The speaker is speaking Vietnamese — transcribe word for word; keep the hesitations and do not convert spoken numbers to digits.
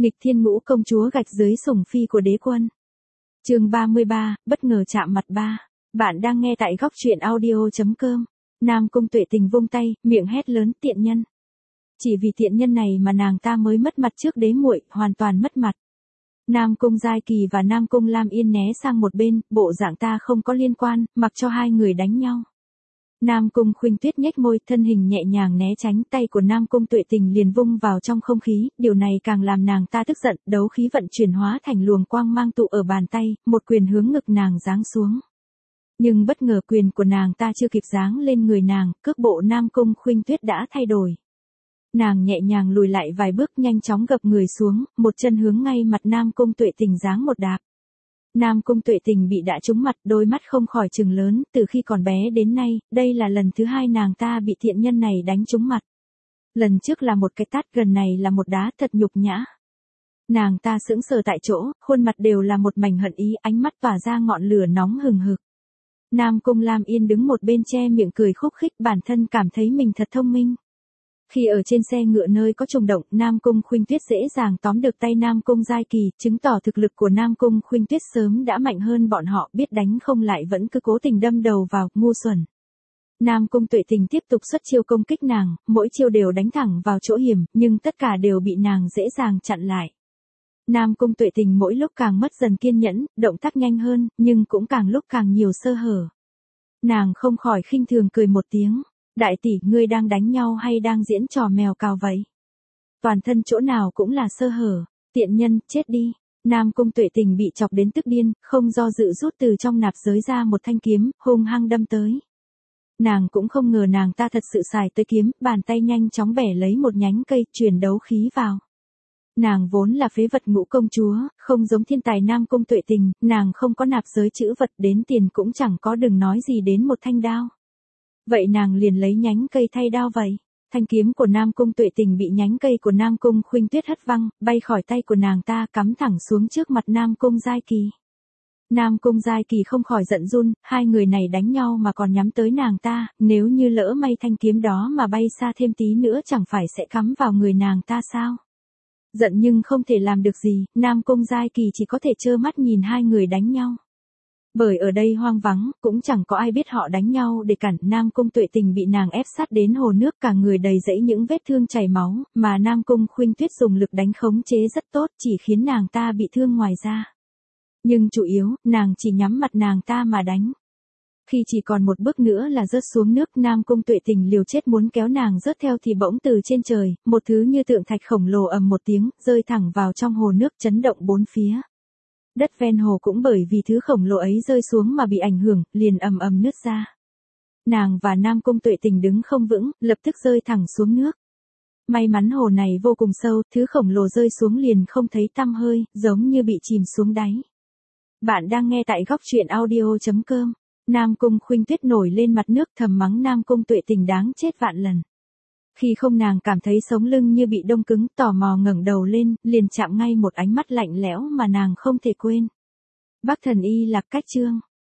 Nghịch thiên ngũ công chúa gạch dưới sủng phi của đế quân. Chương ba mươi ba, bất ngờ chạm mặt ba. Bạn đang nghe tại góc truyện audio chấm com. Nam Cung Tuệ Tình vung tay, miệng hét lớn tiện nhân. Chỉ vì tiện nhân này mà nàng ta mới mất mặt trước đế muội, hoàn toàn mất mặt. Nam Cung Giai Kỳ và Nam Cung Lam Yên né sang một bên, bộ dạng ta không có liên quan, mặc cho hai người đánh nhau. Nam Cung Khuynh Tuyết nhếch môi, thân hình nhẹ nhàng né tránh, tay của Nam Cung Tuệ Tình liền vung vào trong không khí, điều này càng làm nàng ta tức giận, đấu khí vận chuyển hóa thành luồng quang mang tụ ở bàn tay, một quyền hướng ngực nàng giáng xuống. Nhưng bất ngờ quyền của nàng ta chưa kịp giáng lên người nàng, cước bộ Nam Cung Khuynh Tuyết đã thay đổi. Nàng nhẹ nhàng lùi lại vài bước, nhanh chóng gập người xuống, một chân hướng ngay mặt Nam Cung Tuệ Tình giáng một đạp. Nam Cung Tuệ Tình bị đả trúng mặt, đôi mắt không khỏi trừng lớn, từ khi còn bé đến nay, đây là lần thứ hai nàng ta bị thiện nhân này đánh trúng mặt. Lần trước là một cái tát, gần này là một đá, thật nhục nhã. Nàng ta sững sờ tại chỗ, khuôn mặt đều là một mảnh hận ý, ánh mắt tỏa ra ngọn lửa nóng hừng hực. Nam Cung Lam Yên đứng một bên che miệng cười khúc khích, bản thân cảm thấy mình thật thông minh. Khi ở trên xe ngựa nơi có trùng động, Nam Cung Khuynh Tuyết dễ dàng tóm được tay Nam Cung Giai Kỳ, chứng tỏ thực lực của Nam Cung Khuynh Tuyết sớm đã mạnh hơn bọn họ, biết đánh không lại vẫn cứ cố tình đâm đầu vào, ngu xuẩn. Nam Cung Tuệ Tình tiếp tục xuất chiêu công kích nàng, mỗi chiêu đều đánh thẳng vào chỗ hiểm, nhưng tất cả đều bị nàng dễ dàng chặn lại. Nam Cung Tuệ Tình mỗi lúc càng mất dần kiên nhẫn, động tác nhanh hơn, nhưng cũng càng lúc càng nhiều sơ hở. Nàng không khỏi khinh thường cười một tiếng. Đại tỷ, ngươi đang đánh nhau hay đang diễn trò mèo cào vậy? Toàn thân chỗ nào cũng là sơ hở, tiện nhân, chết đi. Nam Cung Tuệ Tình bị chọc đến tức điên, không do dự rút từ trong nạp giới ra một thanh kiếm, hung hăng đâm tới. Nàng cũng không ngờ nàng ta thật sự xài tới kiếm, bàn tay nhanh chóng bẻ lấy một nhánh cây, truyền đấu khí vào. Nàng vốn là phế vật ngũ công chúa, không giống thiên tài Nam Cung Tuệ Tình, nàng không có nạp giới chữ vật, đến tiền cũng chẳng có, đừng nói gì đến một thanh đao. Vậy nàng liền lấy nhánh cây thay đao vậy. Thanh kiếm của Nam Cung Tuệ Tình bị nhánh cây của Nam Cung Khuynh Tuyết hất văng, bay khỏi tay của nàng ta, cắm thẳng xuống trước mặt Nam Cung Giai Kỳ. Nam Cung Giai Kỳ không khỏi giận run, hai người này đánh nhau mà còn nhắm tới nàng ta, nếu như lỡ may thanh kiếm đó mà bay xa thêm tí nữa chẳng phải sẽ cắm vào người nàng ta sao? Giận nhưng không thể làm được gì, Nam Cung Giai Kỳ chỉ có thể trơ mắt nhìn hai người đánh nhau. Bởi ở đây hoang vắng, cũng chẳng có ai biết họ đánh nhau để cản. Nam Cung Tuệ Tình bị nàng ép sát đến hồ nước, cả người đầy rẫy những vết thương chảy máu, mà Nam Cung Khuynh Tuyết dùng lực đánh khống chế rất tốt, chỉ khiến nàng ta bị thương ngoài da. Nhưng chủ yếu, nàng chỉ nhắm mặt nàng ta mà đánh. Khi chỉ còn một bước nữa là rớt xuống nước, Nam Cung Tuệ Tình liều chết muốn kéo nàng rớt theo thì bỗng từ trên trời, một thứ như tượng thạch khổng lồ ầm một tiếng, rơi thẳng vào trong hồ nước, chấn động bốn phía. Đất ven hồ cũng bởi vì thứ khổng lồ ấy rơi xuống mà bị ảnh hưởng, liền ầm ầm nứt ra. Nàng và Nam Cung Tuệ Tình đứng không vững, lập tức rơi thẳng xuống nước. May mắn hồ này vô cùng sâu, thứ khổng lồ rơi xuống liền không thấy tăm hơi, giống như bị chìm xuống đáy. Bạn đang nghe tại góc truyện audio chấm com. Nam Cung Khuynh Tuyết nổi lên mặt nước, thầm mắng Nam Cung Tuệ Tình đáng chết vạn lần. Khi không, nàng cảm thấy sống lưng như bị đông cứng, tò mò ngẩng đầu lên, liền chạm ngay một ánh mắt lạnh lẽo mà nàng không thể quên. Bắc Thần Y Lạc Cách Chương